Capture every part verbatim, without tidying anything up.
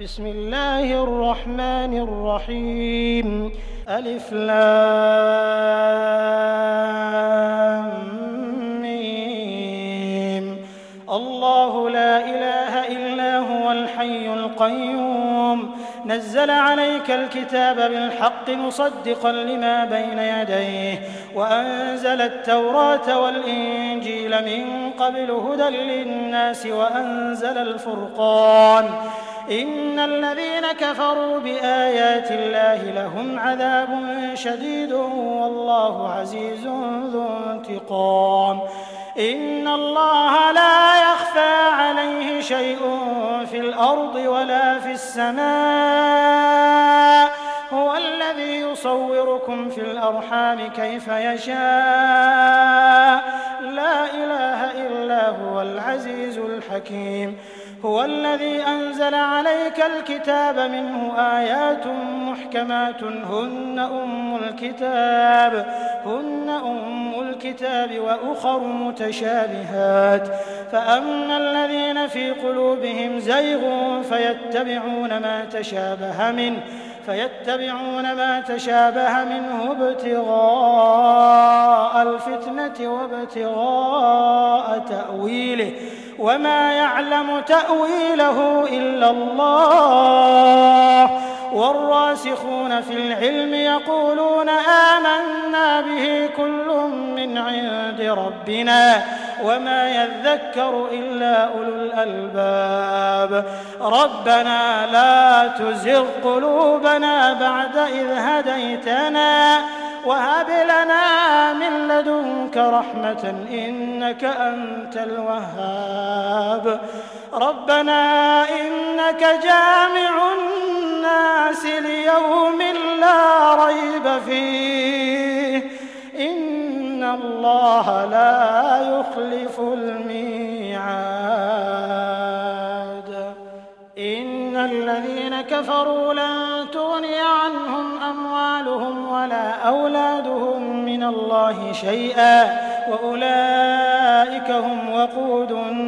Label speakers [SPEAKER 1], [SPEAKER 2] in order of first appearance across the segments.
[SPEAKER 1] بسم الله الرحمن الرحيم ألف لام ميم الله لا إله إلا هو الحي القيوم نزل عليك الكتاب بالحق مصدقا لما بين يديه وأنزل التوراة والإنجيل من قبل هدى للناس وأنزل الفرقان إن الذين كفروا بآيات الله لهم عذاب شديد والله عزيز ذو انتقام إن الله لا يخفى عليه شيء في الأرض ولا في السماء هو الذي يصوركم في الأرحام كيف يشاء لا إله إلا هو العزيز الحكيم هو الذي أنزل عليك الكتاب منه آيات محكمات هن أم الكتاب هن أم الكتاب وأخر متشابهات فأما الذين في قلوبهم زيغ فيتبعون ما تشابه منه فيتبعون ما تشابه منه ابتغاء الفتنة وابتغاء تأويله وما يعلم تأويله إلا الله والراسخون في العلم يقولون آمنا به كل من عند ربنا وما يذكر إلا أولو الألباب ربنا لا تزغ قلوبنا بعد إذ هديتنا وهب لنا من لدنك رحمة إنك أنت الوهاب ربنا إنك جامع الناس ليوم لا ريب فيه إن الله لا يخلف الميعاد إن الذين كفروا لن تغني عنهم أموالهم ولا أولادهم من الله شيئا وأولئك هم وقود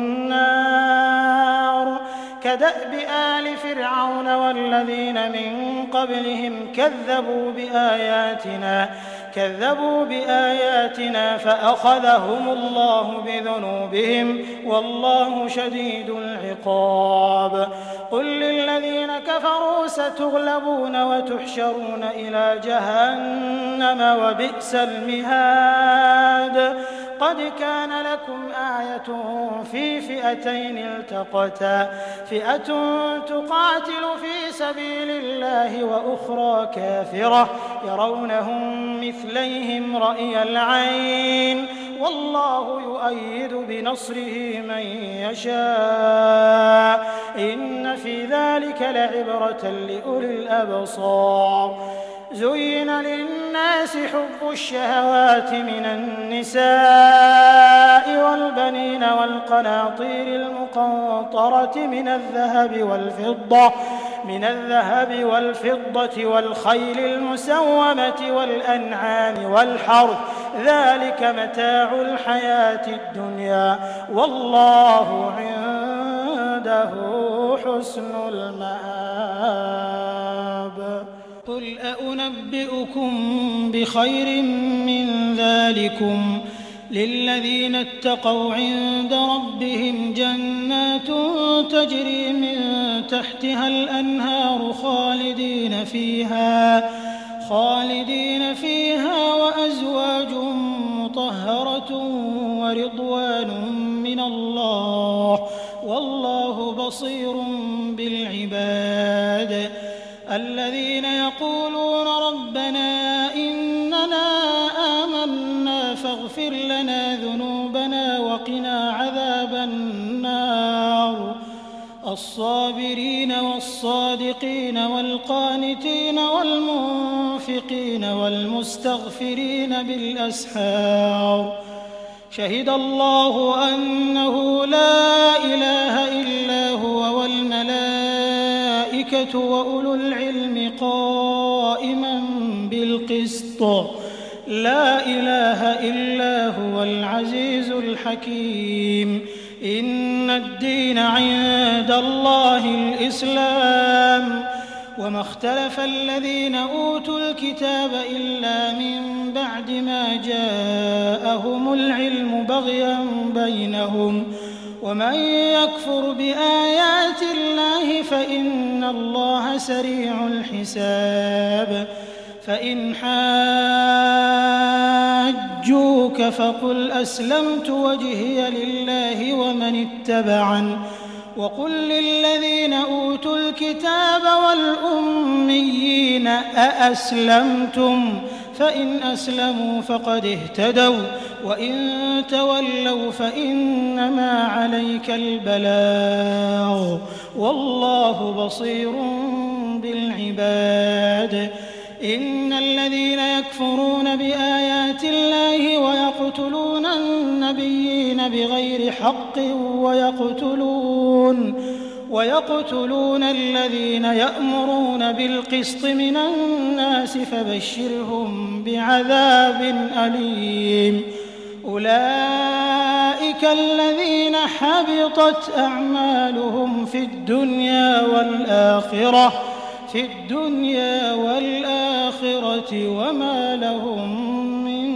[SPEAKER 1] النار كدأب آل فرعون والذين من قبلهم كذبوا بآياتنا كذبوا بآياتنا فأخذهم الله بذنوبهم والله شديد العقاب قل للذين كفروا ستغلبون وتحشرون إلى جهنم وبئس المهاد قد كان لكم آية في فئتين التقتا فئة تقاتل في سبيل الله وأخرى كافرة يرونهم مثليهم رأي العين والله يؤيد بنصره من يشاء إن في ذلك لعبرة لأولي الأبصار زين للناس حب الشهوات من النساء والبنين والقناطير المقنطرة من الذهب والفضة من الذهب والفضة والخيل المسومة والأنعام والحرث ذلك متاع الحياة الدنيا والله عنده حسن المآب قل أنبئكم بخير من ذلكم للذين اتقوا عند ربهم جنات تجري من تحتها الأنهار خالدين فيها خالدين فيها وأزواج مطهرة ورضوان من الله والله بصير بالعباد الذين يقولون ربنا إننا آمنا فاغفر لنا ذنوبنا وقنا عذاب النار الصابرين والصادقين والقانتين والمنفقين والمستغفرين بالأسحار شهد الله أنه لا إله إلا هو والملائكة وأولو العلم قائما بالقسط لا إله إلا هو العزيز الحكيم إن الدين عند الله الإسلام وما اختلف الذين أوتوا الكتاب إلا من بعد ما جاءهم العلم بغيا بينهم ومن يكفر بآيات الله فإن الله سريع الحساب فإن حاجوك فقل أسلمت وجهي لله ومن اتبعني وقل للذين أوتوا الكتاب والأميين أأسلمتم فإن أسلموا فقد اهتدوا وإن تولوا فإنما عليك البلاغ والله بصير بالعباد إن الذين يكفرون بآيات الله ويقتلون النبيين بغير حق ويقتلون ويقتلون الذين يأمرون بالقسط من الناس فبشرهم بعذاب أليم أولئك الذين حبطت أعمالهم في الدنيا والآخرة في الدنيا والآخرة وما لهم من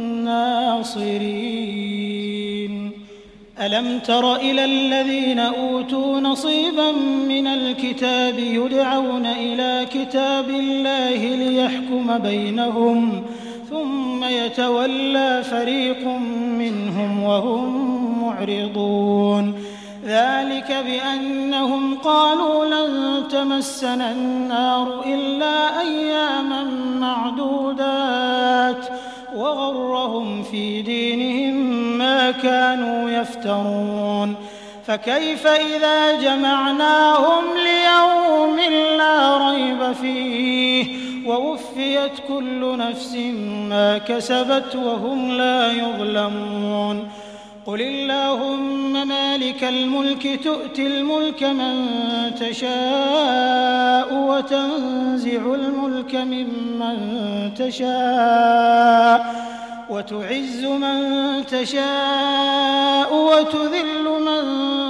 [SPEAKER 1] ناصرين ألم تر إلى الذين أوتوا نصيبا من الكتاب يدعون إلى كتاب الله ليحكم بينهم ثم يتولى فريق منهم وهم معرضون ذلك بأنهم قالوا لن تمسنا النار إلا أياما معدودات وغرهم في دينهم ما كانوا يفترون فكيف إذا جمعناهم ليوم لا ريب فيه ووفيت كل نفس ما كسبت وهم لا يظلمون قل اللهم مالك الملك تؤتي الملك من تشاء وتنزع الملك ممن تشاء وتعز من تشاء وتذل من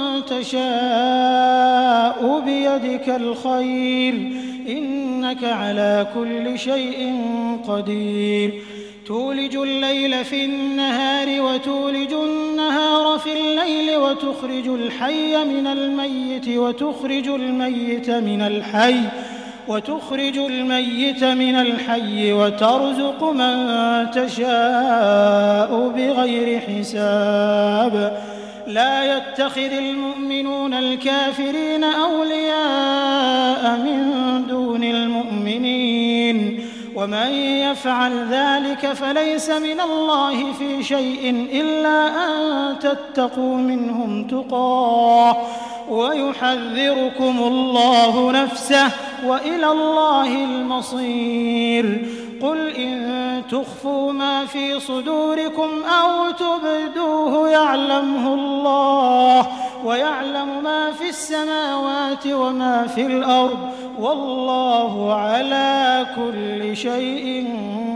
[SPEAKER 1] تشاء بيدك الخير إنك على كل شيء قدير تولج الليل في النهار وتولج النهار في الليل وتخرج الحي من الميت وتخرج الميت من الحي وتخرج الميت من الحي وترزق من تشاء بغير حساب لا يتخذ المؤمنون الكافرين أولياء من دون المؤمنين ومن يفعل ذلك فليس من الله في شيء إلا أن تتقوا منهم تقاه ويحذركم الله نفسه وإلى الله المصير قل إن تخفوا ما في صدوركم أو تبدوه يعلمه الله ويعلم ما في السماوات وما في الأرض والله على كل شيء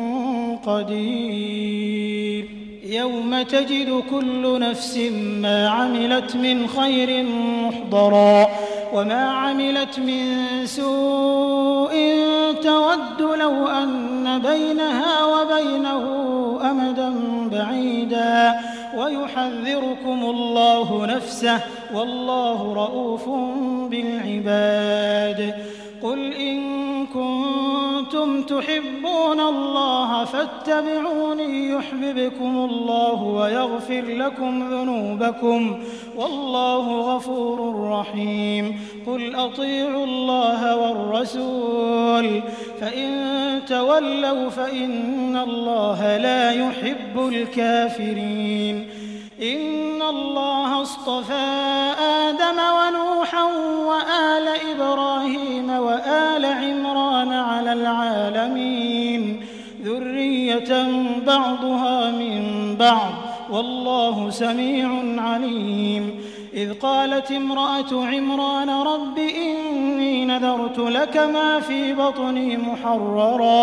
[SPEAKER 1] قدير يوم تجد كل نفس ما عملت من خير محضرا وما عملت من سوء تود لو أن بينها وبينه أمدا بعيدا ويحذركم الله نفسه والله رءوف بالعباد قل إن كنتم تحبون الله فاتبعوني يحببكم الله ويغفر لكم ذنوبكم والله غفور رحيم قل أطيعوا الله والرسول فإن تولوا فإن الله لا يحب الكافرين إن الله اصطفى آدم ونوحا وآل إبراهيم وآل عمران على العالمين ذرية بعضها من بعض والله سميع عليم إذ قالت امرأة عمران رب إني نذرت لك ما في بطني محررا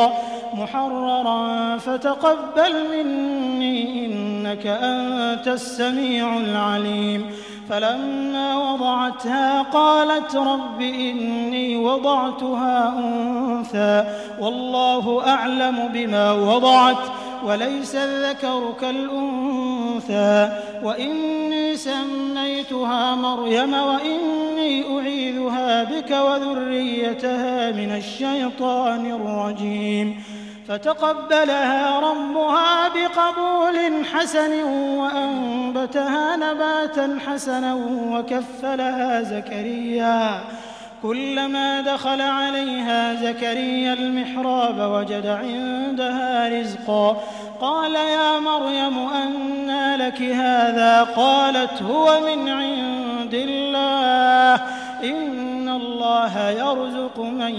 [SPEAKER 1] محررا فتقبل مني إنك أنت السميع العليم. فلما وضعتها قالت رب إني وضعتها أنثى والله أعلم بما وضعت وليس الذكر كالأنثى وإني سميتها مريم وإني أعيذها بك وذريتها من الشيطان الرجيم. فتقبلها ربها بقبول حسن وأنبتها نباتا حسنا وكفلها زكريا. كلما دخل عليها زكريا المحراب وجد عندها رزقا قال يا مريم أنى لك هذا؟ قالت هو من عند الله إن الله يرزق من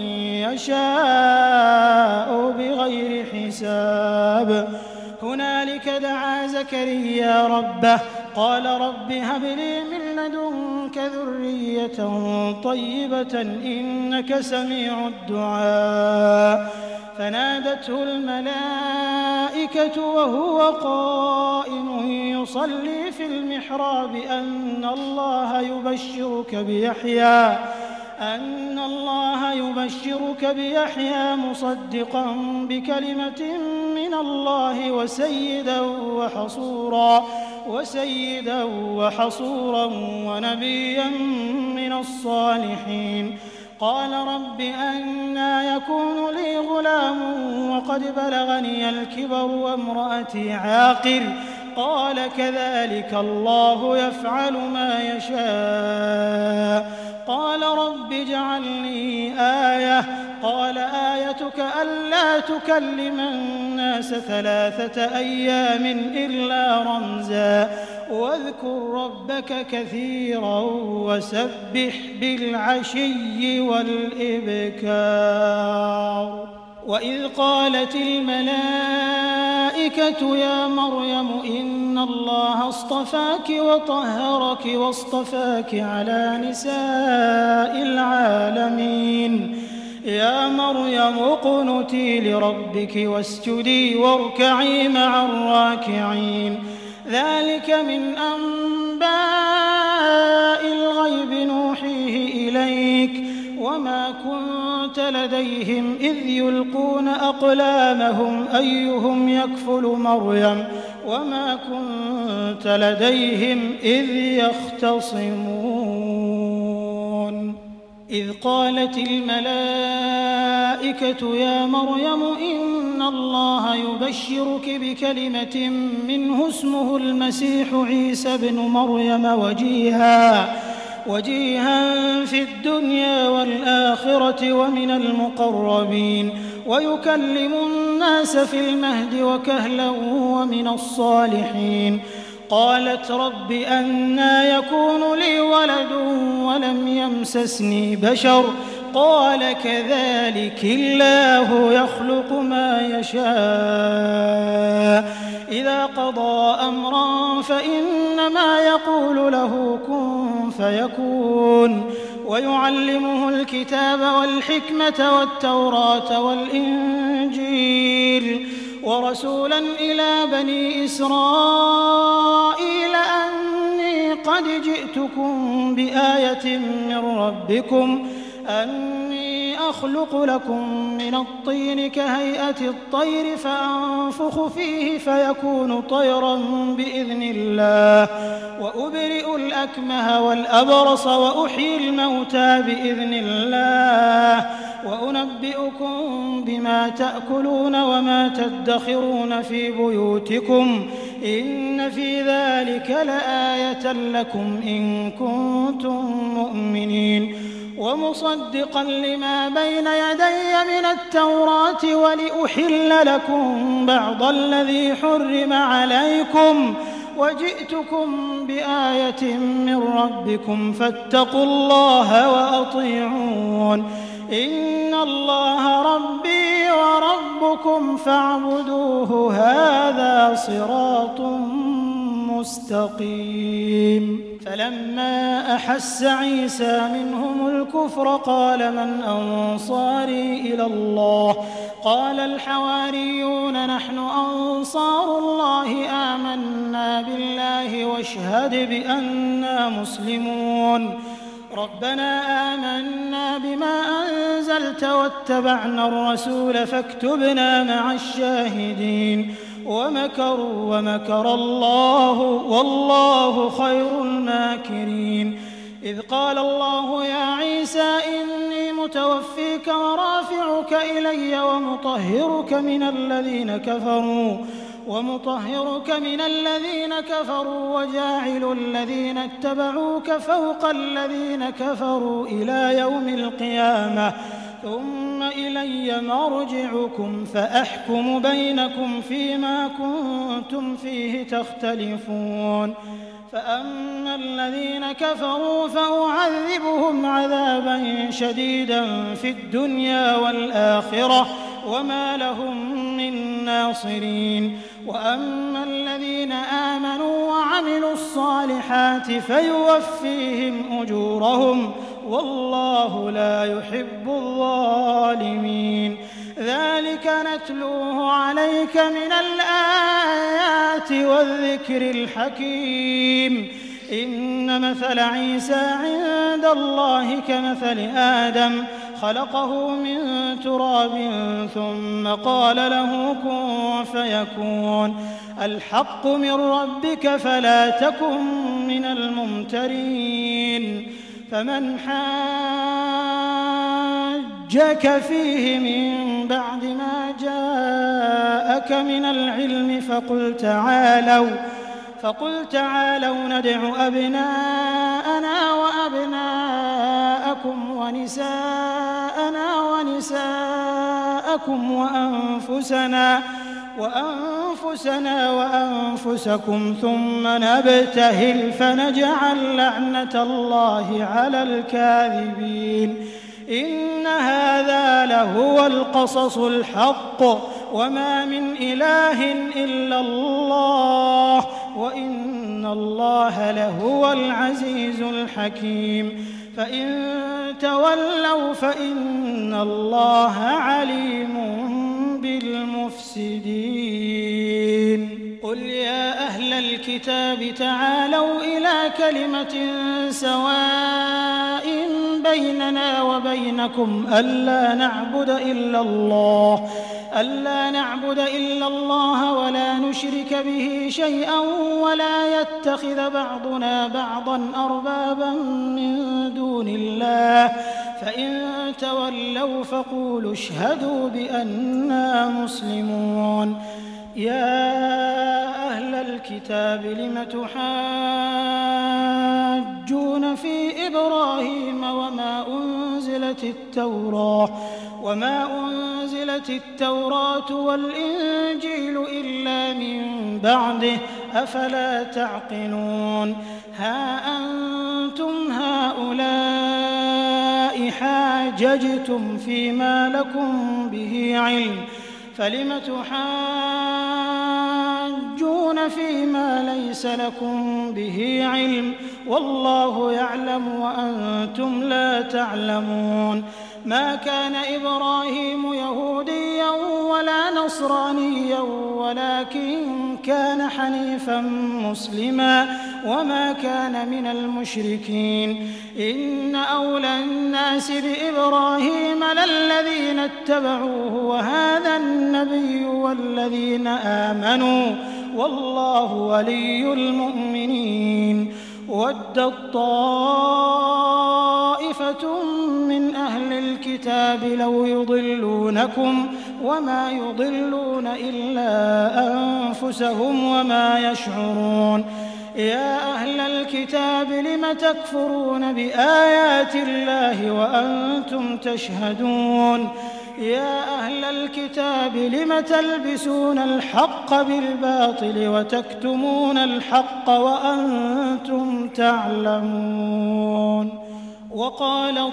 [SPEAKER 1] يشاء بغير حساب. هنالك دعا زكريا ربه قال رب هب لي من لدنك ذرية طيبة إنك سميع الدعاء. فنادته الملائكة وهو قائم يصلي في المحراب أن الله يبشرك بيحيى أن الله يبشرك بيحيى مصدقا بكلمة من الله وسيدا وحصورا وسيدا وحصورا ونبيا من الصالحين. قال رب أنى يكون لي غلام وقد بلغني الكبر وامرأتي عاقر؟ قال كذلك الله يفعل ما يشاء. قال رب اجعل لي آية. قال آيتك ألا تكلم الناس ثلاثة أيام إلا رمزا واذكر ربك كثيرا وسبح بالعشي والإبكار. وإذ قالت الملائكة يا مريم إن الله اصطفاك وطهرك واصطفاك على نساء العالمين. يا مريم اقنتي لربك واسجدي واركعي مع الراكعين. ذلك من أنباء الغيب نوحيه إليك وما كنت لديهم إذ يلقون أقلامهم أيهم يكفل مريم وما كنت لديهم إذ يختصمون. إذ قالت الملائكة يا مريم إن الله يبشرك بكلمة منه اسمه المسيح عيسى بن مريم وجيها وجيها في الدنيا والآخرة ومن المقربين ويكلم الناس في المهد وكهلا ومن الصالحين. قالت رب أنى يكون لي ولد ولم يمسسني بشر؟ قال كذلك الله يخلق ما يشاء إذا قضى أمرا فإنما يقول له كن فيكون. ويعلمه الكتاب والحكمة والتوراة والإنجيل ورسولا إلى بني إسرائيل أني قد جئتكم بآية من ربكم أني أخلق لكم من الطين كهيئة الطير فأنفخ فيه فيكون طيرا بإذن الله وأبرئ الأكمه والأبرص وأحيي الموتى بإذن الله وأنبئكم بما تأكلون وما تدخرون في بيوتكم إن في ذلك لآية لكم إن كنتم مؤمنين. ومصدقا لما بين يدي من التوراة ولأحل لكم بعض الذي حرم عليكم وجئتكم بآية من ربكم فاتقوا الله وأطيعون. إن الله ربي وربكم فاعبدوه هذا صراط مستقيم. فلما أحس عيسى منهم الكفر قال من أنصاري إلى الله قال الحواريون نحن أنصار الله آمنا بالله واشهد بأننا مسلمون ربنا آمنا بما أنزلت واتبعنا الرسول فاكتبنا مع الشاهدين ومكروا ومكر الله والله خير الماكرين إذ قال الله يا عيسى إني متوفيك ورافعك إلي ومطهرك من الذين كفروا ومطهرك من الذين كفروا وجاعل الذين اتبعوك فوق الذين كفروا إلى يوم القيامة ثم إلي مرجعكم فأحكم بينكم فيما كنتم فيه تختلفون فأما الذين كفروا فأعذبهم عذابا شديدا في الدنيا والآخرة وما لهم من ناصرين وأما الذين آمنوا وعملوا الصالحات فيوفيهم أجورهم والله لا يحب الظالمين ذلك نتلوه عليك من الآيات والذكر الحكيم إن مثل عيسى عند الله كمثل آدم خلقه من تراب ثم قال له كن فيكون الحق من ربك فلا تكن من الممترين فمن حاجك فيه من بعد ما جاءك من العلم فقل تعالوا فقل تعالوا ندع أبناءنا وأبناءكم ونساءنا ونساءكم وأنفسنا وأنفسنا وأنفسكم ثم نبتهل فنجعل لعنة الله على الكاذبين إن هذا لهو القصص الحق وما من إله إلا الله وإن الله لهو العزيز الحكيم فإن تولوا فإن الله عليم بالمفسدين قل يا أهل الكتاب تعالوا إلى كلمة سواء بيننا وبينكم ألا نعبد إلا الله ألا نعبد إلا الله ولا نشرك به شيئا ولا يتخذ بعضنا بعضا أربابا من دون الله فإن تولوا فقولوا اشهدوا بأننا مسلمون يا أهل الكتاب لم تحاجون في إبراهيم وما أنزلت التوراة وما أنزلت التوراة والإنجيل إلا من بعده أفلا تعقلون ها أنتم هؤلاء حاججتم فيما لكم به علم فلم تحاجون فيما ليس لكم به علم والله يعلم وأنتم لا تعلمون ما كان إبراهيم يهوديا ولا نصرانيا ولكن كان حنيفا مسلما وما كان من المشركين إن أولى الناس بإبراهيم للذين اتبعوه وهذا النبي والذين آمنوا والله ولي المؤمنين ودت طائفة من أهل الكتاب لو يضلونكم وما يضلون إلا أنفسهم وما يشعرون يا أهل الكتاب لم تكفرون بآيات الله وأنتم تشهدون يا أهل الكتاب لم تلبسون الحق بالباطل وتكتمون الحق وأنتم تعلمون وقالت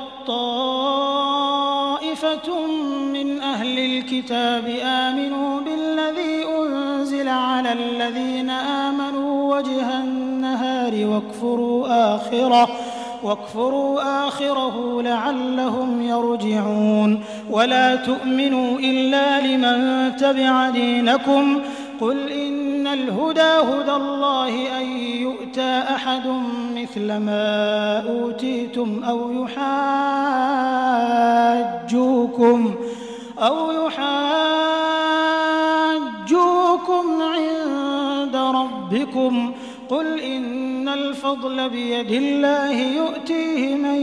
[SPEAKER 1] طائفة من أهل الكتاب آمنوا بالذي أنزل على الذين آمنوا وجه النهار واكفروا آخره واكفروا آخره لعلهم يرجعون ولا تؤمنوا إلا لمن تبع دينكم قل إن الهدى هدى الله أن يؤتى أحد مثل ما أوتيتم أو يحاجوكم أو يحاجوكم عند ربكم قل إن الفضل بيد الله يؤتيه من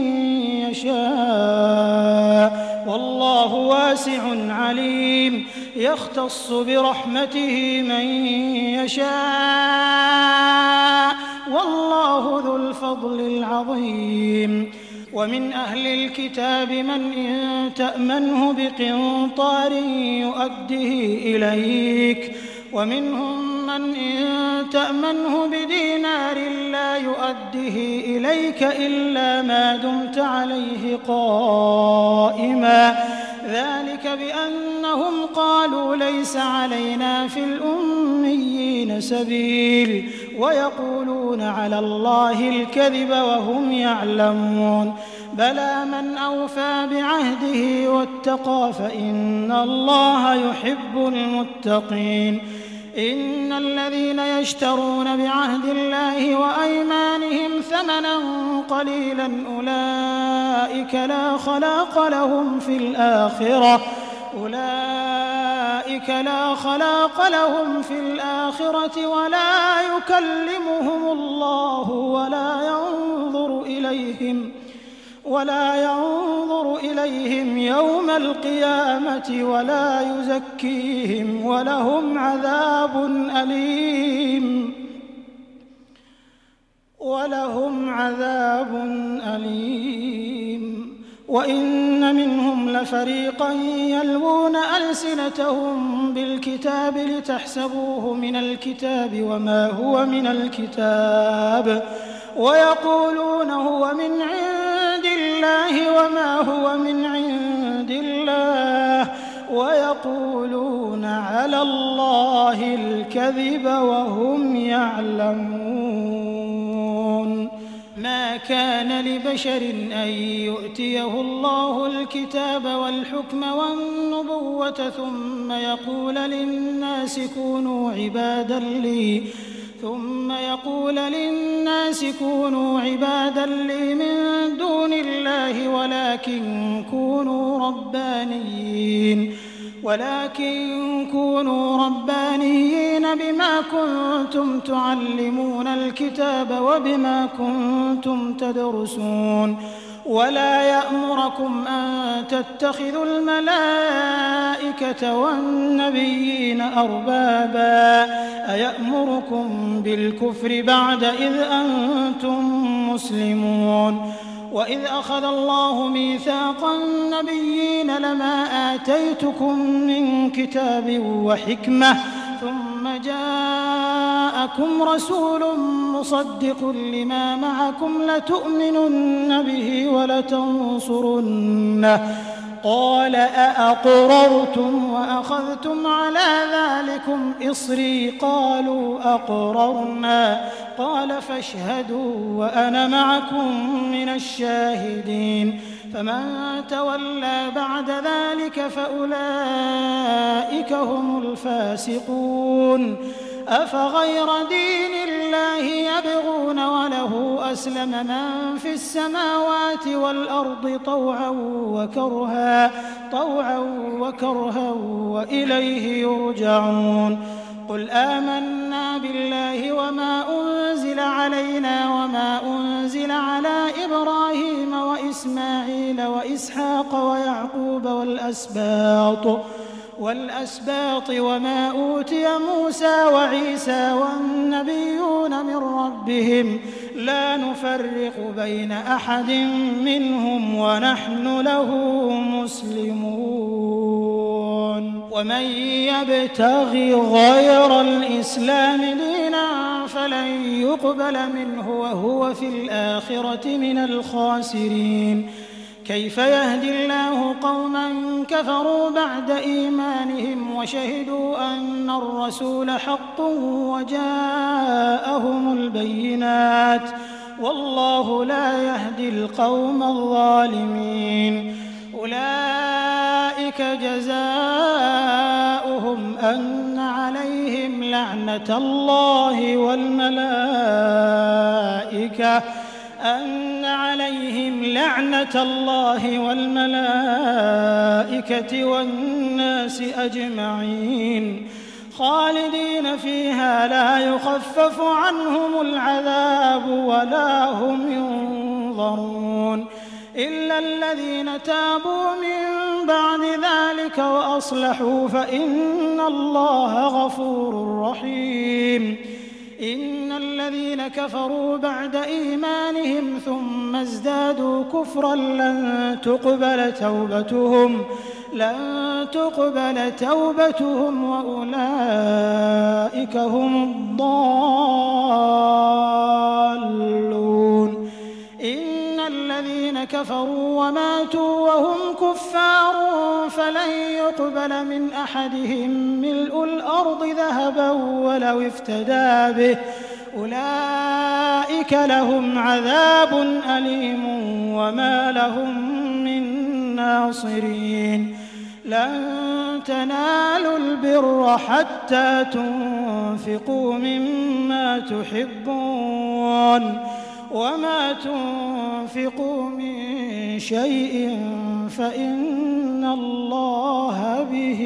[SPEAKER 1] يشاء والله واسع عليم يختص برحمته من يشاء والله ذو الفضل العظيم ومن أهل الكتاب من إن تأمنه بقنطار يؤده إليك ومنهم من إن تأمنه بدينار لا يؤده إليك إلا ما دمت عليه قائما ذلك بأنهم قالوا ليس علينا في الأميين سبيل ويقولون على الله الكذب وهم يعلمون بلى من أوفى بعهده واتقى فإن الله يحب المتقين إن الذين يشترون بعهد الله وأيمانهم ثمنا قليلا أولئك لا خلاق لهم في الآخرة أولئك لا خلاق لهم في الآخرة ولا يكلمهم الله ولا ينظر إليهم ولا ينظر إليهم يوم القيامة ولا يزكيهم ولهم عذاب أليم ولهم عذاب أليم وإن منهم لفريقا يلوون ألسنتهم بالكتاب لتحسبوه من الكتاب وما هو من الكتاب ويقولون هو من عند الله وما هو من عند الله ويقولون على الله الكذب وهم يعلمون ما كان لبشر أن يؤتيه الله الكتاب والحكم والنبوة ثم يقول للناس كونوا عبادا لي ثم يقول للناس كونوا عبادا لي من دون الله ولكن كونوا ربانيين ولكن كونوا ربانيين بما كنتم تعلمون الكتاب وبما كنتم تدرسون ولا يأمركم أن تتخذوا الملائكة والنبيين أربابا أيأمركم بالكفر بعد إذ أنتم مسلمون وإذ أخذ الله ميثاق النبيين لما آتيتكم من كتاب وحكمة ثم جاءكم رسول مصدق لما معكم لتؤمنن به ولتنصرنه قال أأقررتم وأخذتم على ذلكم إصري قالوا أقررنا قال فاشهدوا وأنا معكم من الشاهدين فمن تولى بعد ذلك فأولئك هم الفاسقون أفغير دين الله يبغون وله أسلم من في السماوات والأرض طوعا وكرها طوعا وكرها وإليه يرجعون قل آمنا بالله وما أنزل علينا وما أنزل على إبراهيم وإسماعيل وإسحاق ويعقوب والأسباط والأسباط وما أوتي موسى وعيسى والنبيون من ربهم لا نفرق بين أحد منهم ونحن له مسلمون ومن يبتغي غير الإسلام دينا فلن يقبل منه وهو في الآخرة من الخاسرين كيف يهدي الله قوما كفروا بعد إيمانهم وشهدوا أن الرسول حق وجاءهم البينات والله لا يهدي القوم الظالمين. أولئك جزاؤهم أن عليهم لعنة الله والملائكة أن عليهم لعنة الله والملائكة والناس أجمعين خالدين فيها لا يخفف عنهم العذاب ولا هم ينظرون إلا الذين تابوا من بعد ذلك وأصلحوا فإن الله غفور رحيم. إن الذين كفروا بعد إيمانهم ثم ازدادوا كفرا لن تقبل توبتهم لن تقبل توبتهم وأولئك هم الضالون. إن الذين كفروا وماتوا وهم كفار فلن يقبل من أحدهم ملء الأرض ذهبا ولو افتدى به أولئك لهم عذاب أليم وما لهم من ناصرين. لن تنالوا البر حتى تنفقوا مما تحبون وما تنفقوا من شيء فإن الله به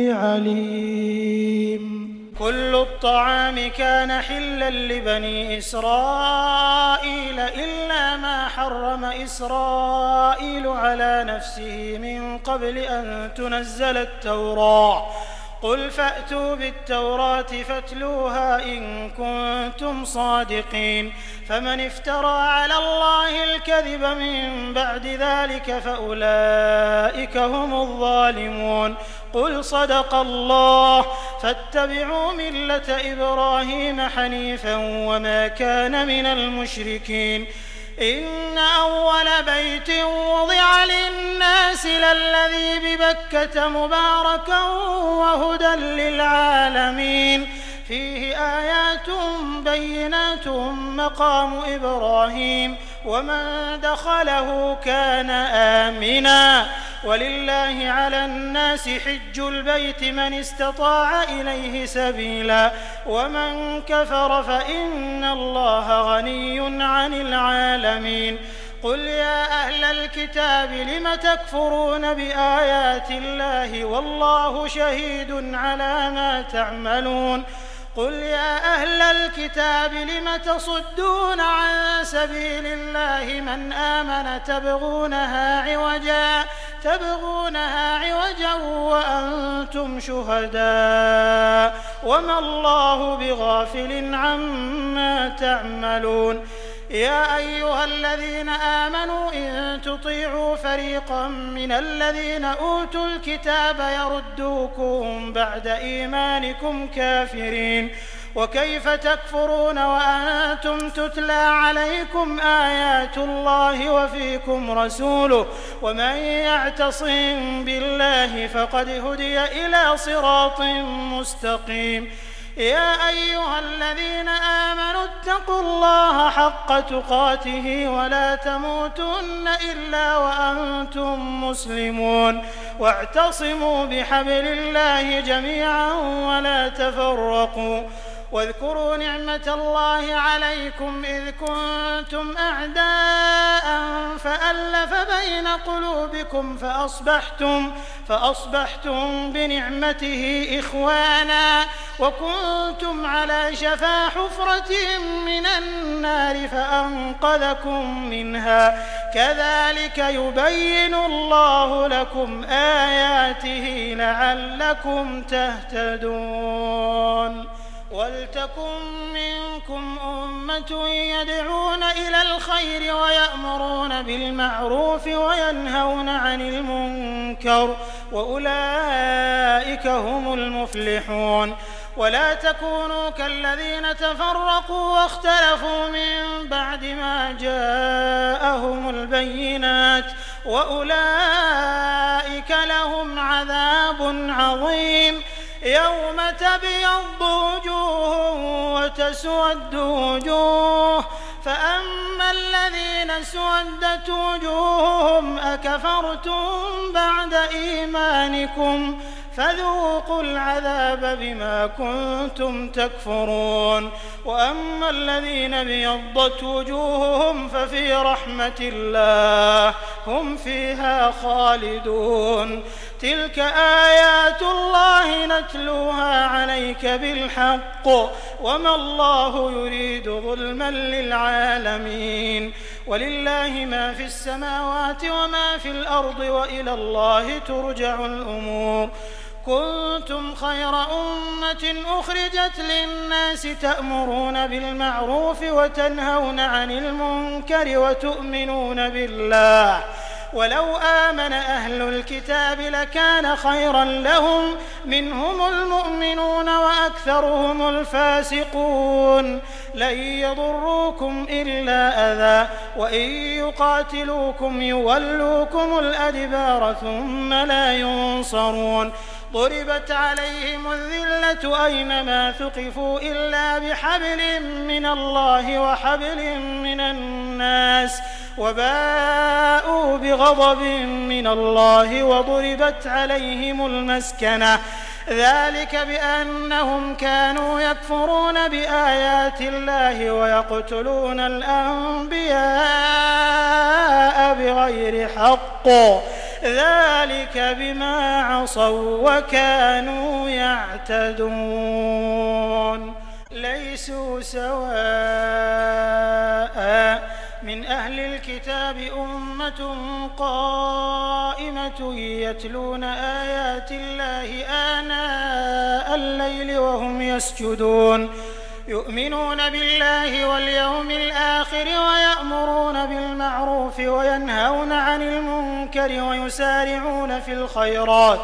[SPEAKER 1] عليم. كل الطعام كان حلا لبني إسرائيل إلا ما حرم إسرائيل على نفسه من قبل أن تنزل التوراة. قل فأتوا بالتوراة فاتلوها إن كنتم صادقين. فمن افترى على الله الكذب من بعد ذلك فأولئك هم الظالمون. قل صدق الله فاتبعوا ملة إبراهيم حنيفا وما كان من المشركين. إن أول بيت وضع للناس للذي ببكة مباركا وهدى للعالمين فيه آيات بينات مقام إبراهيم ومن دخله كان آمنا ولله على الناس حج البيت من استطاع إليه سبيلا ومن كفر فإن الله غني عن العالمين. قل يا أهل الكتاب لم تكفرون بآيات الله والله شهيد على ما تعملون. قل يا أهل الكتاب لم تصدون عن سبيل الله من آمن تبغونها عوجا تبغونها عوجا وأنتم شهداء وما الله بغافل عما تعملون. يا أيها الذين آمنوا إن تطيعوا فريقا من الذين أوتوا الكتاب يردوكم بعد إيمانكم كافرين. وكيف تكفرون وأنتم تتلى عليكم آيات الله وفيكم رسوله ومن يعتصم بالله فقد هدي إلى صراط مستقيم. يا أيها الذين آمنوا اتقوا الله حق تقاته ولا تموتن إلا وأنتم مسلمون واعتصموا بحبل الله جميعا ولا تفرقوا. واذكروا نعمة الله عليكم إذ كنتم أعداء فألف بين قلوبكم فأصبحتم, فأصبحتم بنعمته إخوانا وكنتم على شفا حفرة من النار فأنقذكم منها. كذلك يبين الله لكم آياته لعلكم تهتدون. ولتكن منكم أمة يدعون إلى الخير ويأمرون بالمعروف وينهون عن المنكر وأولئك هم المفلحون. ولا تكونوا كالذين تفرقوا واختلفوا من بعد ما جاءهم البينات وأولئك لهم عذاب عظيم. يوم تبيض وجوه وتسود وجوه، فأما الذين اسودت وجوههم أكفرتم بعد إيمانكم فذوقوا العذاب بما كنتم تكفرون. وأما الذين ابيضت وجوههم ففي رحمة الله هم فيها خالدون. تلك آيات الله نتلوها عليك بالحق وما الله يريد ظلما للعالمين. ولله ما في السماوات وما في الأرض وإلى الله ترجع الأمور. كنتم خير أمة أخرجت للناس تأمرون بالمعروف وتنهون عن المنكر وتؤمنون بالله. ولو آمن أهل الكتاب لكان خيرا لهم، منهم المؤمنون وأكثرهم الفاسقون. لن يضروكم إلا أذى، وإن يقاتلوكم يولوكم الأدبار ثم لا ينصرون. ضربت عليهم الذلة أينما ثقفوا إلا بحبل من الله وحبل من الناس، وباءوا بغضب من الله وضربت عليهم المسكنة. ذلك بأنهم كانوا يكفرون بآيات الله ويقتلون الأنبياء بغير حق، ذلك بما عصوا وكانوا يعتدون. ليسوا سواء من أهل الكتاب أمة قائمة يتلون آيات الله آناء الليل وهم يسجدون، يؤمنون بالله واليوم الآخر ويأمرون بالمعروف وينهون عن المنكر ويسارعون في الخيرات،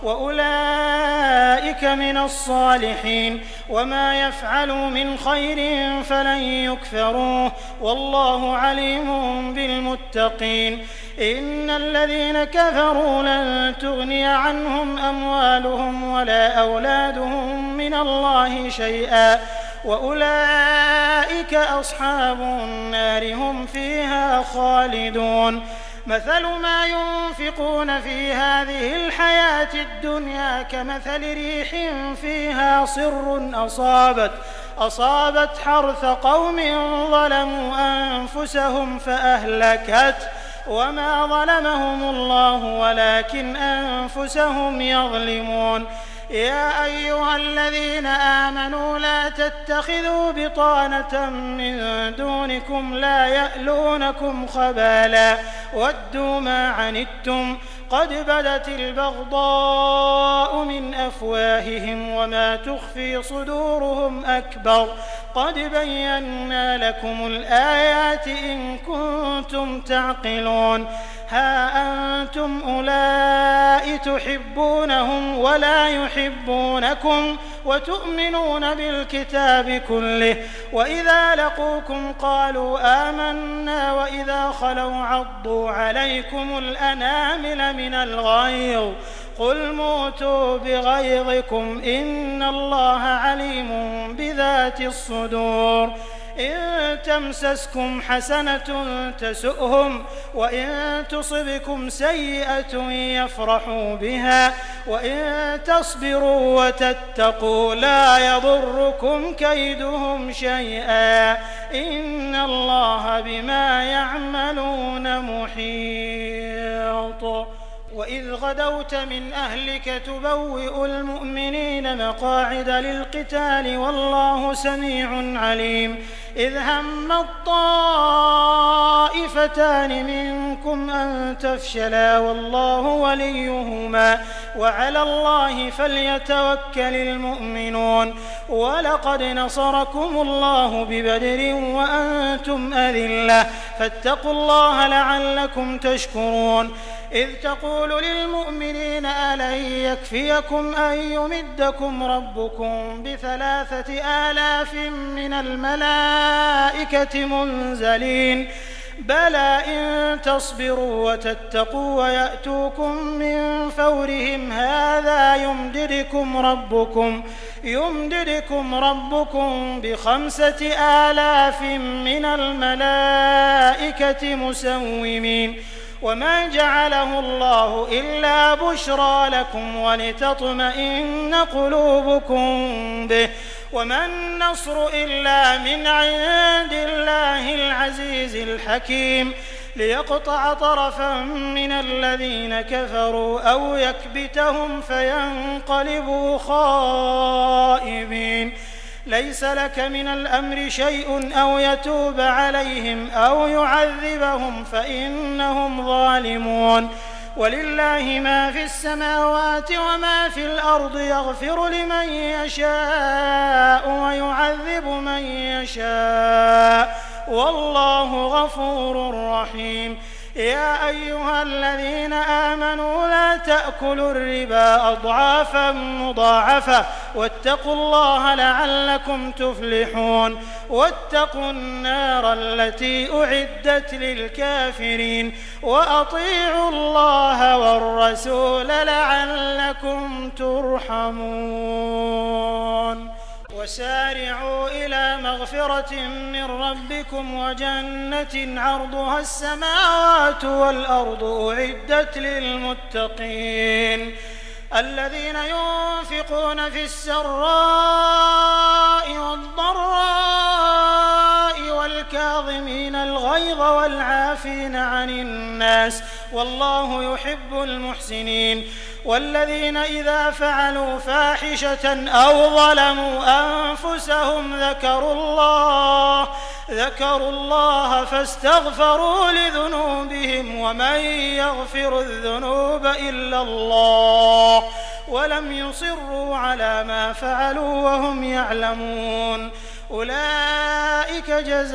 [SPEAKER 1] وأولئك من الصالحين. وما يفعلوا من خير فلن يكفروه، والله عليم بالمتقين. إن الذين كفروا لن تغني عنهم أموالهم ولا أولادهم من الله شيئا، وأولئك أصحاب النار هم فيها خالدون. مثل ما ينفقون في هذه الحياة الدنيا كمثل ريح فيها صر أصابت أصابت حرث قوم ظلموا أنفسهم فأهلكت، وما ظلمهم الله ولكن أنفسهم يظلمون. يا أيها الذين آمنوا لا تتخذوا بطانة من دونكم لا يألونكم خبالا ودوا ما عنتم قد بدت البغضاء من أفواههم وما تخفي صدورهم أكبر قد بينا لكم الآيات إن كنتم تعقلون. ها أنتم أولئك تحبونهم ولا يحبونكم وتؤمنون بالكتاب كله، وإذا لقوكم قالوا آمنا وإذا خلوا عضوا عليكم الأنامل من الغيظ قل موتوا بغيظكم إن الله عليم بذات الصدور. إن تمسسكم حسنة تسؤهم وإن تصبكم سيئة يفرحوا بها وإن تصبروا وتتقوا لا يضركم كيدهم شيئا إن الله بما يعملون محيط. وإذ غدوت من أهلك تبوئ المؤمنين مقاعد للقتال والله سميع عليم. إذ هم الطائفتان منكم أن تفشلا والله وليهما وعلى الله فليتوكل المؤمنون. ولقد نصركم الله ببدر وأنتم أذلة فاتقوا الله لعلكم تشكرون. إذ تقول للمؤمنين ألن يكفيكم أن يمدكم ربكم بثلاثة آلاف من الملائكة منزلين بلى إن تصبروا وتتقوا ويأتوكم من فورهم هذا يمددكم ربكم يمددكم ربكم بخمسة آلاف من الملائكة مسومين وما جعله الله إلا بشرى لكم ولتطمئن قلوبكم به وما النصر إلا من عند الله العزيز الحكيم ليقطع طرفا من الذين كفروا أو يكبتهم فينقلبوا خائبين ليس لك من الأمر شيء أو يتوب عليهم أو يعذبهم فإنهم ظالمون ولله ما في السماوات وما في الأرض يغفر لمن يشاء ويعذب من يشاء والله غفور رحيم يا أيها الذين آمنوا لا تأكلوا الربا أضعافا مضاعفة واتقوا الله لعلكم تفلحون واتقوا النار التي أعدت للكافرين وأطيعوا الله والرسول لعلكم ترحمون وسارعوا إلى مغفرة من ربكم وجنة عرضها السماوات والأرض أعدت للمتقين الذين ينفقون في السراء والضراء والكاظمين الغيظ والعافين عن الناس والله يحب المحسنين والذين إذا فعلوا فاحشة أو ظلموا أنفسهم ذكروا الله ذكروا الله فاستغفروا لذنوبهم ومن يغفر الذنوب إلا الله ولم يصروا على ما فعلوا وهم يعلمون أولئك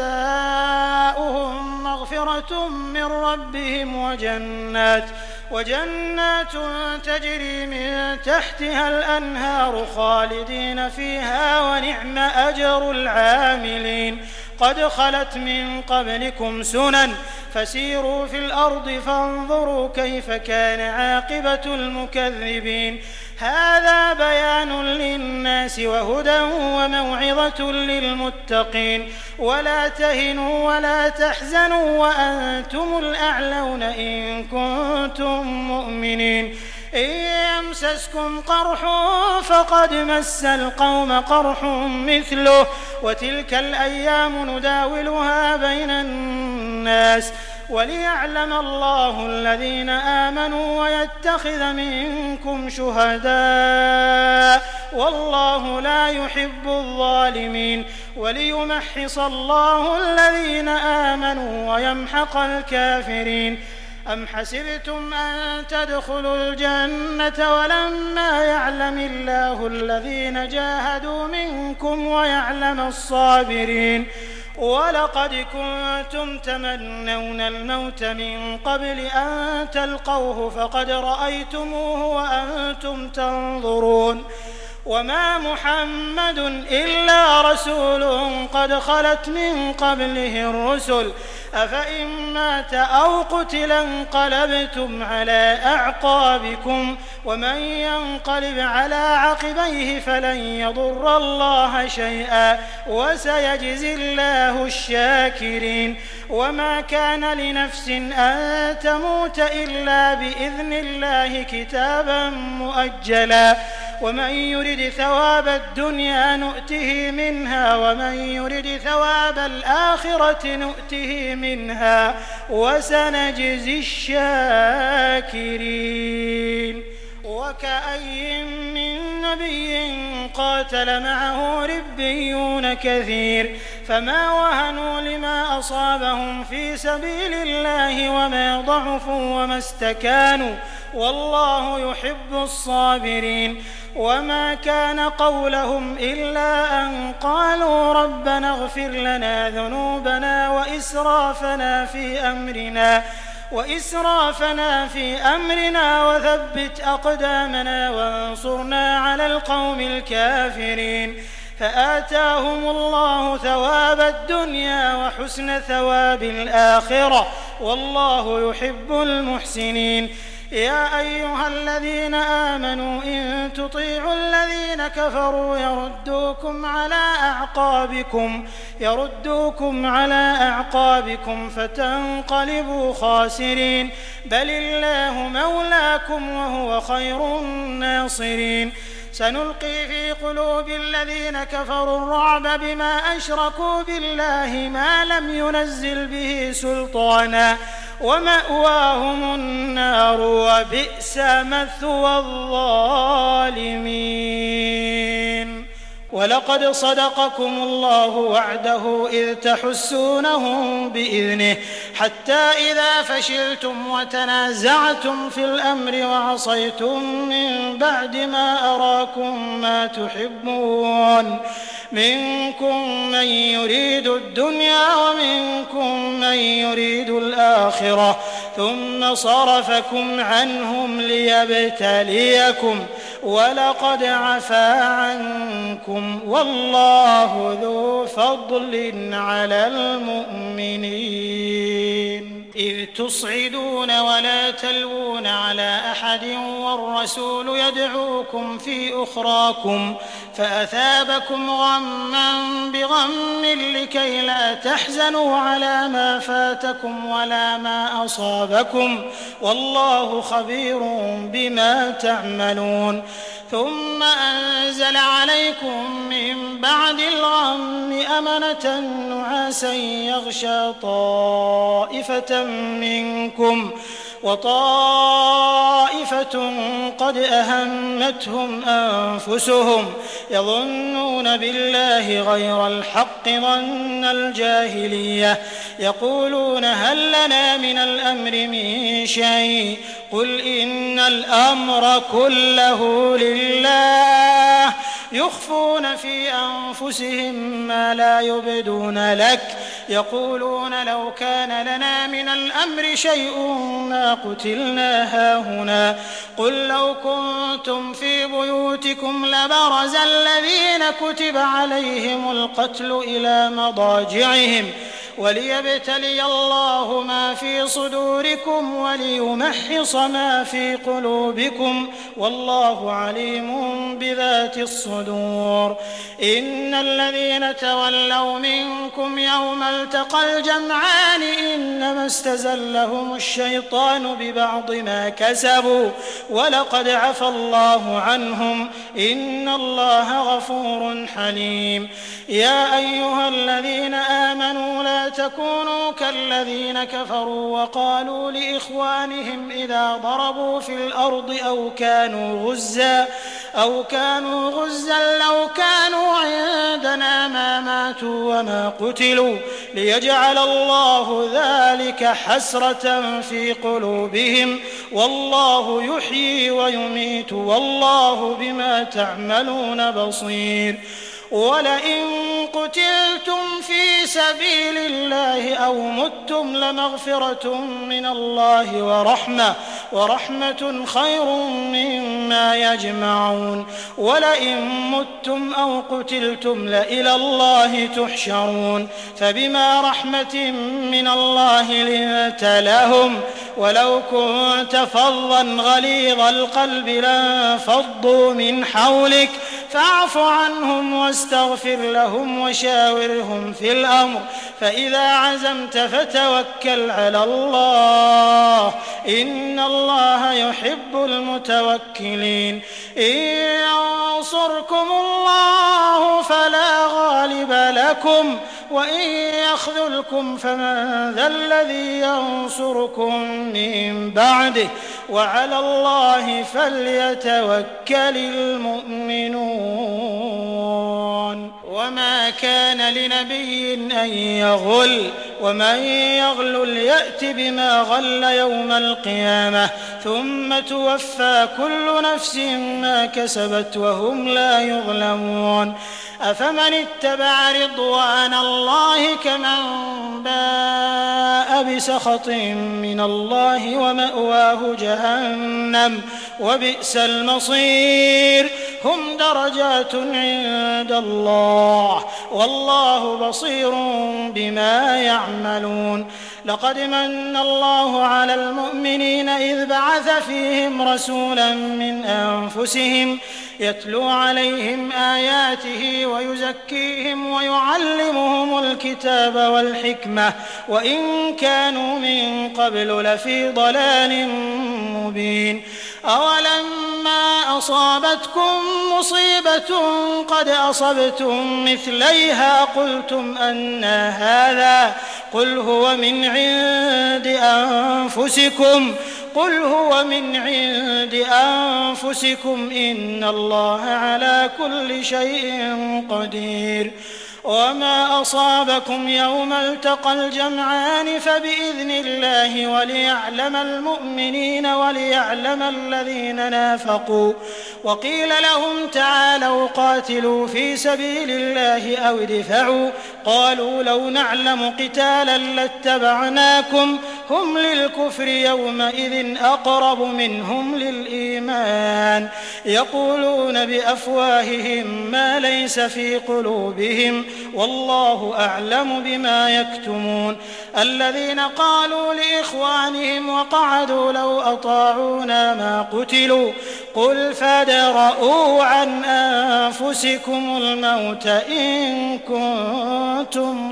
[SPEAKER 1] جزاؤهم مغفرة من ربهم وجنات وجنات تجري من تحتها الأنهار خالدين فيها ونعم أجر العاملين قد خلت من قبلكم سنن فسيروا في الأرض فانظروا كيف كان عاقبة المكذبين هذا بيان للناس وهدى وموعظة للمتقين ولا تهنوا ولا تحزنوا وأنتم الأعلون إن كنتم مؤمنين إن يمسسكم قرح فقد مس القوم قرح مثله وتلك الأيام نداولها بين الناس وليعلم الله الذين آمنوا ويتخذ منكم شهداء والله لا يحب الظالمين وليمحص الله الذين آمنوا ويمحق الكافرين أم حسبتم أن تدخلوا الجنة ولما يعلم الله الذين جاهدوا منكم ويعلم الصابرين ولقد كنتم تمنون الموت من قبل أن تلقوه فقد رأيتموه وأنتم تنظرون وما محمد إلا رسول قد خلت من قبله الرسل أفإن مات أو قتل انقلبتم على أعقابكم ومن ينقلب على عقبيه فلن يضر الله شيئا وسيجزي الله الشاكرين وما كان لنفس أن تموت إلا بإذن الله كتابا مؤجلا ومن يرد ثواب الدنيا نؤته منها ومن يرد ثواب الآخرة نؤته منها وسنجزي الشاكرين وكأي من نبي قاتل معه ربيون كثير فما وهنوا لما أصابهم في سبيل الله وما ضعفوا وما استكانوا والله يحب الصابرين وما كان قولهم إلا أن قالوا ربنا اغفر لنا ذنوبنا وإسرافنا في أمرنا وإسرافنا في أمرنا وثبت أقدامنا وانصرنا على القوم الكافرين فآتاهم الله ثواب الدنيا وحسن ثواب الآخرة والله يحب المحسنين. يا أيها الذين آمنوا إن تطيعوا الذين كفروا يردوكم على أعقابكم يردوكم على أعقابكم فتنقلبوا خاسرين بل الله مولاكم وهو خير الناصرين. سنلقي في قلوب الذين كفروا الرعب بما أشركوا بالله ما لم ينزل به سلطانا ومأواهم النار وبئس مثوى الظالمين. ولقد صدقكم الله وعده إذ تحسونهم بإذنه حتى إذا فشلتم وتنازعتم في الأمر وعصيتم من بعد ما أراكم ما تحبون منكم من يريد الدنيا ومنكم من يريد الآخرة ثم صرفكم عنهم ليبتليكم ولقد عفا عنكم والله ذو فضل على المؤمنين. إذ تصعدون ولا تلوون على أحد والرسول يدعوكم في أخراكم فأثابكم غما بغم لكي لا تحزنوا على ما فاتكم ولا ما أصابكم والله خبير بما تعملون. ثم أنزل عليكم من بعد الغم أمنة نعاسا يغشى طائفة منكم وطائفة قد أهمتهم أنفسهم يظنون بالله غير الحق ظن الجاهلية يقولون هل لنا من الأمر من شيء قل إن الأمر كله لله يخفون في أنفسهم ما لا يبدون لك يقولون لو كان لنا من الأمر شيء ما قتلنا هاهنا قل لو كنتم في بيوتكم لبرز الذين كتب عليهم القتل إلى مضاجعهم وليبتلي الله ما في صدوركم وليمحص ما في قلوبكم والله عليم بذات الصدور. إن الذين تولوا منكم يوم التقى الجمعان إنما استزلهم الشيطان ببعض ما كسبوا ولقد عفى الله عنهم إن الله غفور حليم. يا أيها الذين آمنوا لا تكونوا كالذين كفروا وقالوا لإخوانهم إذا ضربوا في الأرض أو كانوا غزا أو كانوا غزا لو كانوا عندنا ما ماتوا وما قتلوا ليجعل الله ذلك حسرة في قلوبهم والله يحيي ويميت والله بما تعملون بصير. ولئن قتلتم في سبيل الله أو متم لمغفرة من الله ورحمة ورحمة خير مما يجمعون. ولئن متم أو قتلتم لإلى الله تحشرون فبما رحمة من الله لنت لهم ولو كنت فظا غليظ القلب لانفضوا من حولك فاعف عنهم واستغفر لهم وشاورهم في الأمر فإذا عزمت فتوكل على الله إن الله يحب المتوكلين. إن ينصركم الله فلا غالب لكم وإن يخذلكم فمن ذا الذي ينصركم من بعده وعلى الله فليتوكل المؤمنون. وما كان لنبي أن يغل ومن يغل يأت بما غل يوم القيامة ثم توفى كل نفس ما كسبت وهم لا يظلمون. أفمن اتبع رضوان الله كمن باء بسخط من الله ومأواه جهنم وبئس المصير. هم درجات عند الله والله بصير بما يعملون. لقد من الله على المؤمنين إذ بعث فيهم رسولا من أنفسهم يتلو عليهم آياته ويزكيهم ويعلمهم الكتاب والحكمة وإن كانوا من قبل لفي ضلال مبين. أولما أصابتكم مصيبة قد أصبتم مثليها قلتم أنى هذا قل هو من عند أنفسكم قل هو من عند أنفسكم إن الله على كل شيء قدير. وما أصابكم يوم التقى الجمعان فبإذن الله وليعلم المؤمنين وليعلم الذين نافقوا. وقيل لهم تعالوا قاتلوا في سبيل الله أو ادفعوا قالوا لو نعلم قتالا لاتبعناكم هم للكفر يومئذ أقرب منهم للإيمان يقولون بأفواههم ما ليس في قلوبهم والله أعلم بما يكتمون. الذين قالوا لإخوانهم وقعدوا لو أطاعونا ما قتلوا قل فادرءوا عن أنفسكم الموت إن كنتم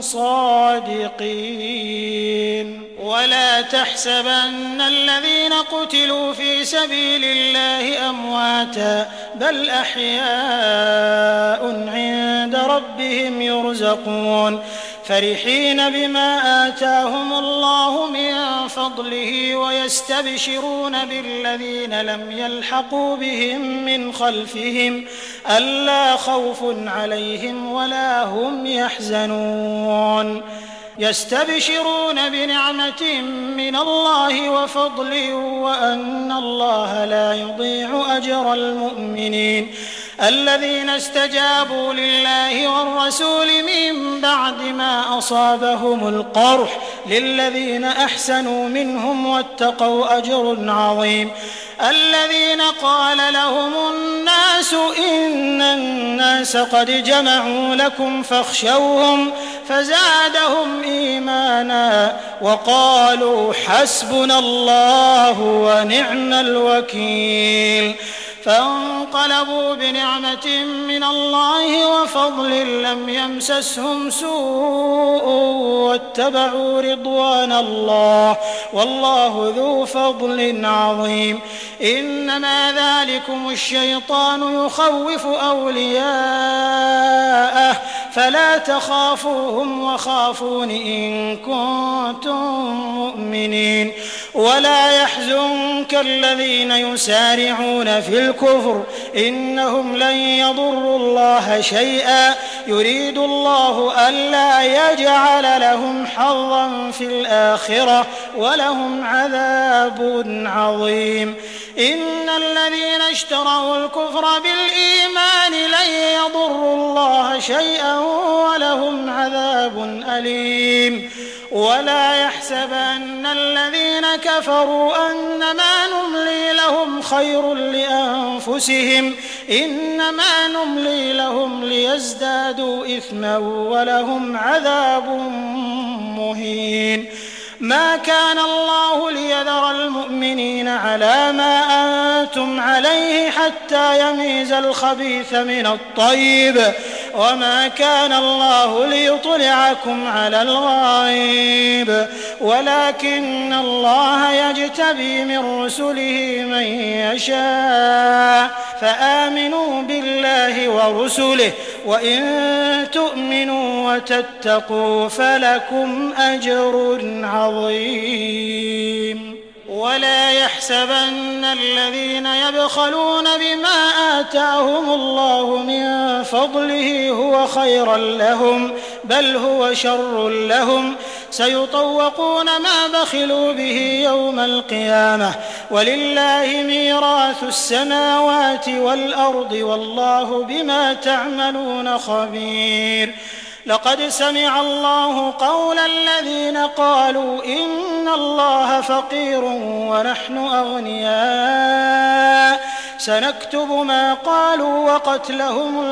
[SPEAKER 1] صادقين. ولا تحسبن الذين قتلوا في سبيل الله أمواتا بل أحياء عند ربهم يرزقون فرحين بما آتاهم الله من فضله ويستبشرون بالذين لم يلحقوا بهم من خلفهم ألا خوف عليهم ولا هم يحزنون. يستبشرون بنعمة من الله وفضل وأن الله لا يضيع أجر المؤمنين. الذين استجابوا لله والرسول من بعد ما أصابهم القرح للذين أحسنوا منهم واتقوا أجر عظيم. الذين قال لهم الناس إن الناس قد جمعوا لكم فاخشوهم فزادهم إيمانا وقالوا حسبنا الله ونعم الوكيل. فانقلبوا بنعمة من الله وفضل لم يمسسهم سوء واتبعوا رضوان الله والله ذو فضل عظيم. إنما ذلكم الشيطان يخوف أولياءه فلا تخافوهم وخافون إن كنتم مؤمنين. ولا يحزنك الذين يسارعون في الكفر إنهم لن يضروا الله شيئا يريد الله ألا يجعل لهم حظا في الآخرة ولهم عذاب عظيم. إن الذين اشتروا الكفر بالإيمان لن يضروا الله شيئا ولهم عذاب أليم. ولا يحسبن الذين كفروا أنما نملي لهم خير لأنفسهم إنما نملي لهم ليزدادوا إثما ولهم عذاب مهين. ما كان الله ليذر المؤمنين على ما أنتم عليه حتى يميز الخبيث من الطيب وما كان الله ليطلعكم على الغيب ولكن الله يجتبي من رسله من يشاء فآمنوا بالله ورسله وإن تؤمنوا وتتقوا فلكم أجر عظيم. ولا يحسبن الذين يبخلون بما آتاهم الله من فضله هو خيرا لهم بل هو شر لهم سيطوقون ما بخلوا به يوم القيامة ولله ميراث السماوات والأرض والله بما تعملون خبير. لقد سمع الله قول الذين قالوا إن الله فقير ونحن أغنياء سنكتب ما قالوا وقتلهم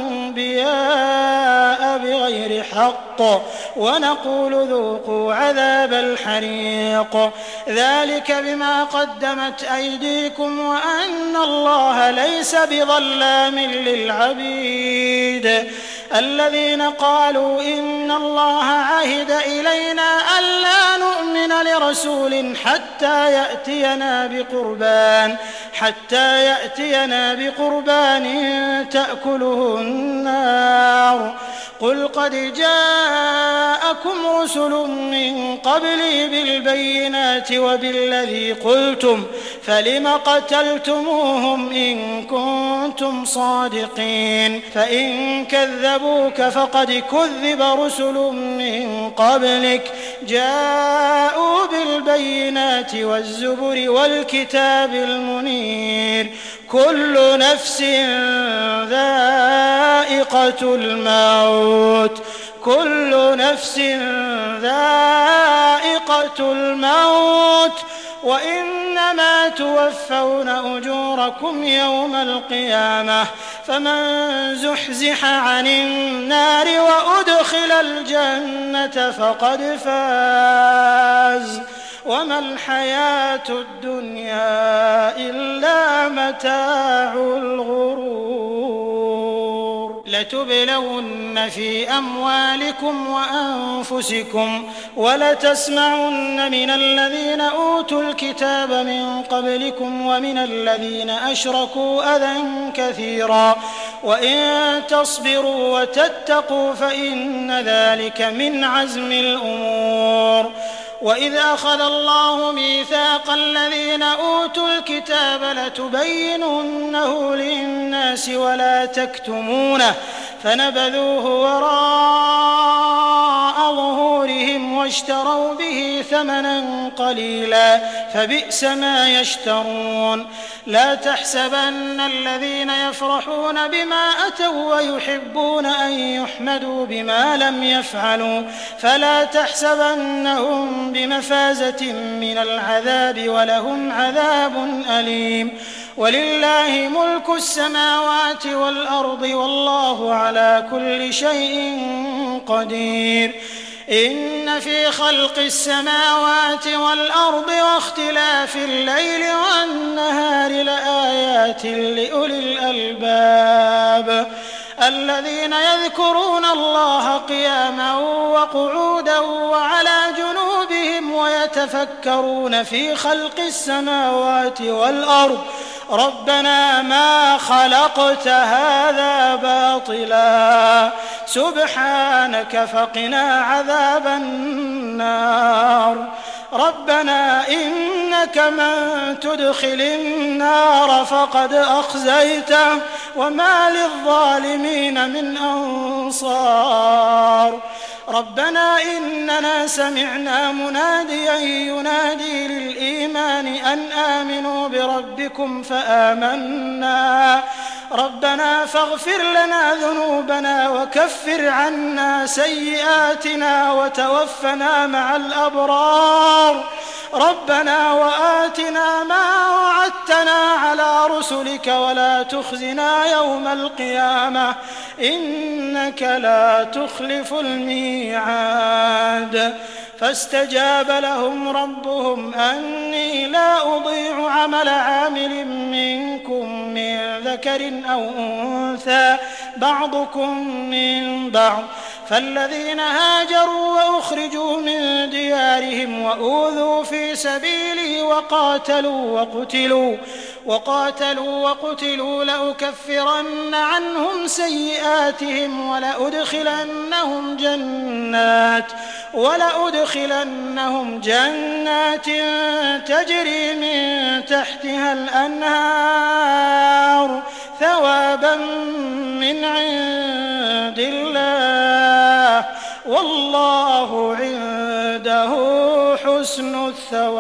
[SPEAKER 1] الأنبياء بغير حق ونقول ذوقوا عذاب الحريق ذلك بما قدمت أيديكم وأن الله ليس بظلام للعبيد الذين قالوا إن الله عهد إلينا ألا نؤمن لرسول حتى يأتينا بقربان حتى يأتينا بقربان تأكله النار قل قد جاءكم رسل من قبلي بالبينات وبالذي قلتم فلم قتلتموهم إن كنتم صادقين فإن كذبوك فقد كذب رسل من قبلك جاءوا بالبينات والزبر والكتاب المنير كل نفس ذائقة الموت كل نفس ذائقة الموت وإنما توفون أجوركم يوم القيامة فمن زحزح عن النار وأدخل الجنة فقد فاز وما الحياة الدنيا إلا متاع الغرور لتبلون في أموالكم وأنفسكم ولتسمعن من الذين أوتوا الكتاب من قبلكم ومن الذين أشركوا أذى كثيرا وإن تصبروا وتتقوا فإن ذلك من عزم الأمور وإذ أخذ الله ميثاق الذين أوتوا الكتاب لتبيننه للناس ولا تكتمونه فنبذوه وراء ظهورهم واشتروا به ثمنا قليلا فبئس ما يشترون لا تحسبن الذين يفرحون بما أتوا ويحبون أن يحمدوا بما لم يفعلوا فلا تحسبنهم بمفازة من العذاب ولهم عذاب أليم ولله ملك السماوات والأرض والله على كل شيء قدير إن في خلق السماوات والأرض واختلاف الليل والنهار لآيات لأولي الألباب الذين يذكرون الله قياما وقعودا وعلى جنوبهم ويتفكرون في خلق السماوات والأرض ربنا ما خلقت هذا باطلا سبحانك فقنا عذاب النار ربنا إنك من تدخل النار فقد أخزيته وما للظالمين من أنصار ربنا إننا سمعنا مناديا ينادي للإيمان أن آمنوا بربكم فآمنا ربنا فاغفر لنا ذنوبنا وكفر عنا سيئاتنا وتوفنا مع الأبرار ربنا وآتنا ما وعدتنا على رسلك ولا تخزنا يوم القيامة إنك لا تخلف الميعاد فاستجاب لهم ربهم أني لا أضيع عمل عامل منكم من ذكر أو أنثى بعضكم من بعض فالذين هاجروا وأخرجوا من ديارهم وأوذوا في سبيلي وقاتلوا وقتلوا وقاتلوا وقتلوا لأكفرن عنهم سيئاتهم ولأدخلنهم جنات ولأدخلنهم جنات تجري من تحتها الأنهار ثوابا من عند الله والله عنده حسن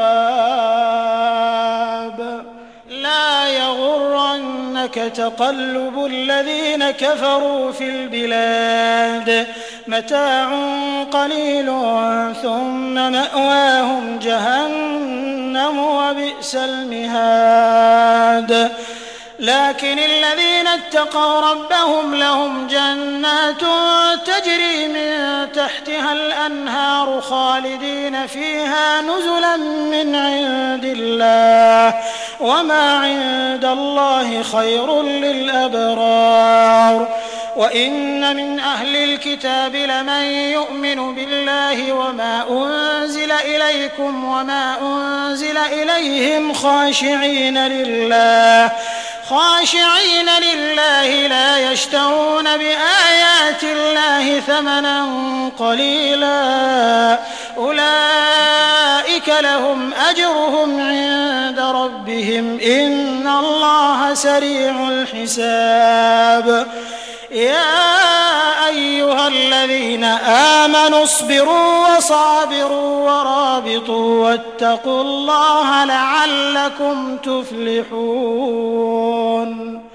[SPEAKER 1] الثواب لا يغرنك تقلب الذين كفروا في البلاد متاع قليل ثم مأواهم جهنم وبئس المهاد لكن الذين اتقوا ربهم لهم جنات تجري من تحتها الأنهار خالدين فيها نزلا من عند الله وما عند الله خير للأبرار. وإن من أهل الكتاب لمن يؤمن بالله وما أنزل إليكم وما أنزل إليهم خاشعين لله خاشعين لله لا يشترون بآيات الله ثمنا قليلا أولئك لهم أجرهم عند ربهم إن الله سريع الحساب. يا أيها الذين آمنوا اصبروا وصابروا ورابطوا واتقوا الله لعلكم تفلحون.